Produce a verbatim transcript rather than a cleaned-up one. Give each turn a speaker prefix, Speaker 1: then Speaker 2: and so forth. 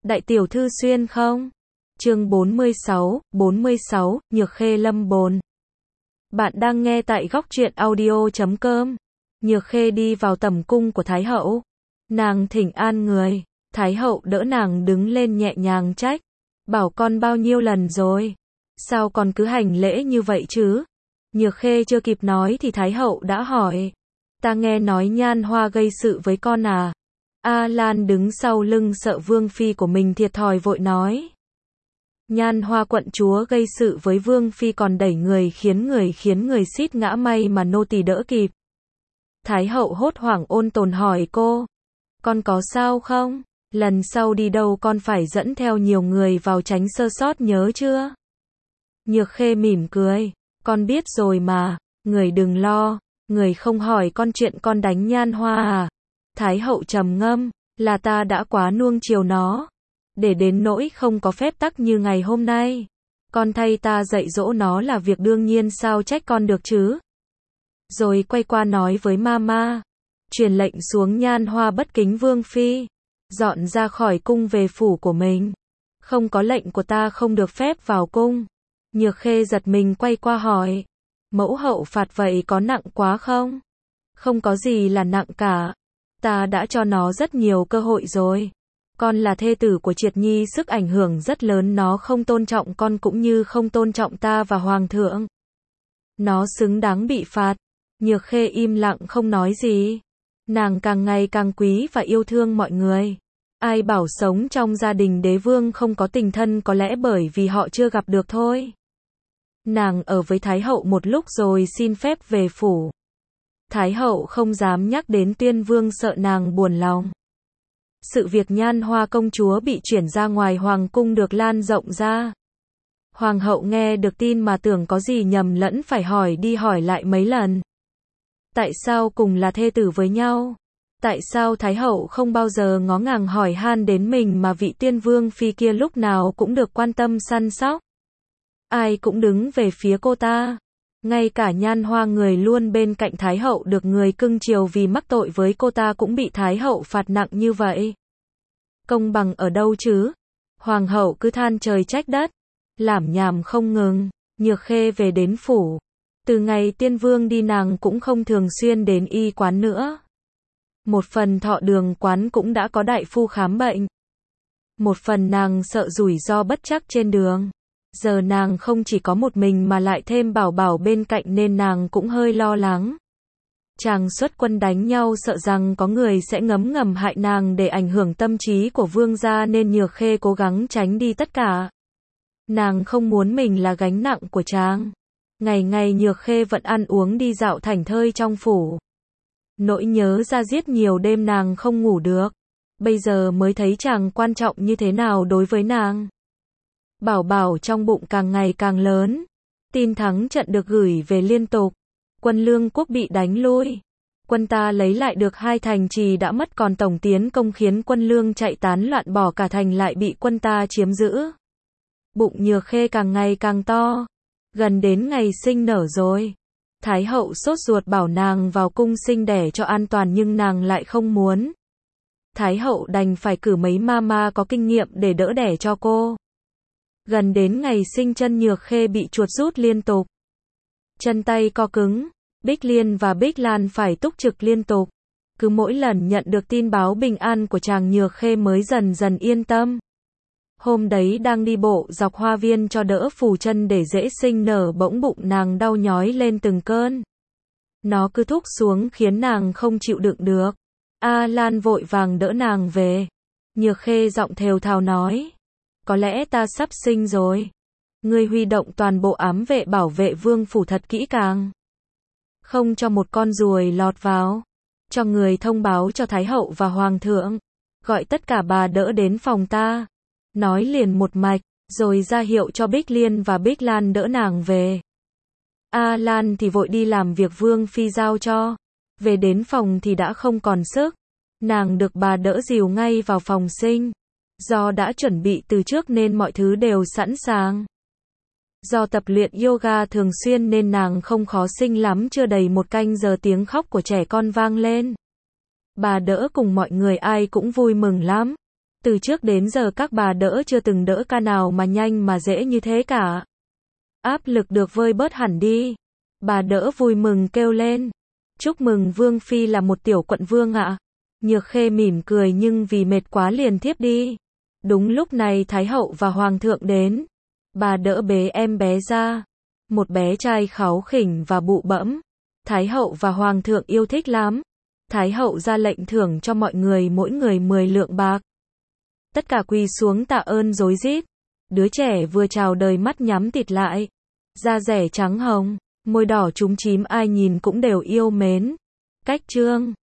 Speaker 1: Đại tiểu thư xuyên không? Chương bốn mươi sáu, bốn mươi sáu, Nhược Khê lâm bồn. Bạn đang nghe tại góc truyện audio chấm com. Nhược Khê đi vào tầm cung của Thái hậu. Nàng thỉnh an người. Thái hậu đỡ nàng đứng lên nhẹ nhàng trách. Bảo con bao nhiêu lần rồi? Sao con cứ hành lễ như vậy chứ? Nhược Khê chưa kịp nói thì Thái hậu đã hỏi. Ta nghe nói Nhan Hoa gây sự với con à? A Lan đứng sau lưng sợ vương phi của mình thiệt thòi vội nói. Nhan Hoa quận chúa gây sự với vương phi còn đẩy người khiến người khiến người xít ngã, may mà nô tỳ đỡ kịp. Thái hậu hốt hoảng ôn tồn hỏi cô. Con có sao không? Lần sau đi đâu con phải dẫn theo nhiều người vào tránh sơ sót nhớ chưa? Nhược Khê mỉm cười. Con biết rồi mà, người đừng lo, người không hỏi con chuyện con đánh Nhan Hoa à? Thái hậu trầm ngâm, là ta đã quá nuông chiều nó, để đến nỗi không có phép tắc như ngày hôm nay. Con thay ta dạy dỗ nó là việc đương nhiên, sao trách con được chứ? Rồi quay qua nói với Mama, truyền lệnh xuống Nhan Hoa bất kính vương phi, dọn ra khỏi cung về phủ của mình. Không có lệnh của ta không được phép vào cung. Nhược Khê giật mình quay qua hỏi, mẫu hậu phạt vậy có nặng quá không? Không có gì là nặng cả. Ta đã cho nó rất nhiều cơ hội rồi. Con là thê tử của Triệt Nhi, sức ảnh hưởng rất lớn, nó không tôn trọng con cũng như không tôn trọng ta và hoàng thượng. Nó xứng đáng bị phạt. Nhược Khê im lặng không nói gì. Nàng càng ngày càng quý và yêu thương mọi người. Ai bảo sống trong gia đình đế vương không có tình thân, có lẽ bởi vì họ chưa gặp được thôi. Nàng ở với Thái hậu một lúc rồi xin phép về phủ. Thái hậu không dám nhắc đến Tuyên Vương, sợ nàng buồn lòng. Sự việc Nhan Hoa công chúa bị chuyển ra ngoài hoàng cung được lan rộng ra. Hoàng hậu nghe được tin mà tưởng có gì nhầm lẫn, phải hỏi đi hỏi lại mấy lần. Tại sao cùng là thê tử với nhau? Tại sao Thái hậu không bao giờ ngó ngàng hỏi han đến mình, mà vị Tuyên Vương phi kia lúc nào cũng được quan tâm săn sóc? Ai cũng đứng về phía cô ta. Ngay cả Nhan Hoa, người luôn bên cạnh Thái hậu, được người cưng chiều, vì mắc tội với cô ta cũng bị Thái hậu phạt nặng như vậy. Công bằng ở đâu chứ? Hoàng hậu cứ than trời trách đất, lảm nhảm không ngừng. Nhược Khê về đến phủ. Từ ngày Tiên Vương đi, nàng cũng không thường xuyên đến y quán nữa. Một phần Thọ Đường quán cũng đã có đại phu khám bệnh. Một phần nàng sợ rủi ro bất trắc trên đường. Giờ nàng không chỉ có một mình mà lại thêm Bảo Bảo bên cạnh nên nàng cũng hơi lo lắng. Chàng xuất quân đánh nhau, sợ rằng có người sẽ ngấm ngầm hại nàng để ảnh hưởng tâm trí của vương gia, nên Nhược Khê cố gắng tránh đi tất cả. Nàng không muốn mình là gánh nặng của chàng. Ngày ngày Nhược Khê vẫn ăn uống đi dạo thảnh thơi trong phủ. Nỗi nhớ ra giết nhiều đêm nàng không ngủ được. Bây giờ mới thấy chàng quan trọng như thế nào đối với nàng. Bảo Bảo trong bụng càng ngày càng lớn. Tin thắng trận được gửi về liên tục. Quân Lương quốc bị đánh lui. Quân ta lấy lại được hai thành trì đã mất, còn tổng tiến công khiến quân Lương chạy tán loạn, bỏ cả thành lại bị quân ta chiếm giữ. Bụng Nhược Khê càng ngày càng to. Gần đến ngày sinh nở rồi. Thái hậu sốt ruột bảo nàng vào cung sinh đẻ cho an toàn, nhưng nàng lại không muốn. Thái hậu đành phải cử mấy mama có kinh nghiệm để đỡ đẻ cho cô. Gần đến ngày sinh, chân Nhược Khê bị chuột rút liên tục. Chân tay co cứng. Bích Liên và Bích Lan phải túc trực liên tục. Cứ mỗi lần nhận được tin báo bình an của chàng, Nhược Khê mới dần dần yên tâm. Hôm đấy đang đi bộ dọc hoa viên cho đỡ phù chân để dễ sinh nở, bỗng bụng nàng đau nhói lên từng cơn. Nó cứ thúc xuống khiến nàng không chịu đựng được. A Lan vội vàng đỡ nàng về. Nhược Khê giọng thều thào nói. Có lẽ ta sắp sinh rồi. Ngươi huy động toàn bộ ám vệ bảo vệ vương phủ thật kỹ càng. Không cho một con ruồi lọt vào. Cho người thông báo cho Thái hậu và Hoàng thượng. Gọi tất cả bà đỡ đến phòng ta. Nói liền một mạch, rồi ra hiệu cho Bích Liên và Bích Lan đỡ nàng về. A Lan thì vội đi làm việc vương phi giao cho. Về đến phòng thì đã không còn sức. Nàng được bà đỡ dìu ngay vào phòng sinh. Do đã chuẩn bị từ trước nên mọi thứ đều sẵn sàng. Do tập luyện yoga thường xuyên nên nàng không khó sinh lắm, chưa đầy một canh giờ tiếng khóc của trẻ con vang lên. Bà đỡ cùng mọi người ai cũng vui mừng lắm. Từ trước đến giờ các bà đỡ chưa từng đỡ ca nào mà nhanh mà dễ như thế cả. Áp lực được vơi bớt hẳn đi. Bà đỡ vui mừng kêu lên. Chúc mừng Vương Phi là một tiểu quận vương ạ. Nhược Khê mỉm cười nhưng vì mệt quá liền thiếp đi. Đúng lúc này Thái hậu và Hoàng thượng đến. Bà đỡ bế em bé ra. Một bé trai kháu khỉnh và bụ bẫm. Thái hậu và Hoàng thượng yêu thích lắm. Thái hậu ra lệnh thưởng cho mọi người mỗi người mười lượng bạc. Tất cả quỳ xuống tạ ơn rối rít. Đứa trẻ vừa chào đời mắt nhắm tịt lại. Da rẻ trắng hồng, môi đỏ trúng chím ai nhìn cũng đều yêu mến. Cách chương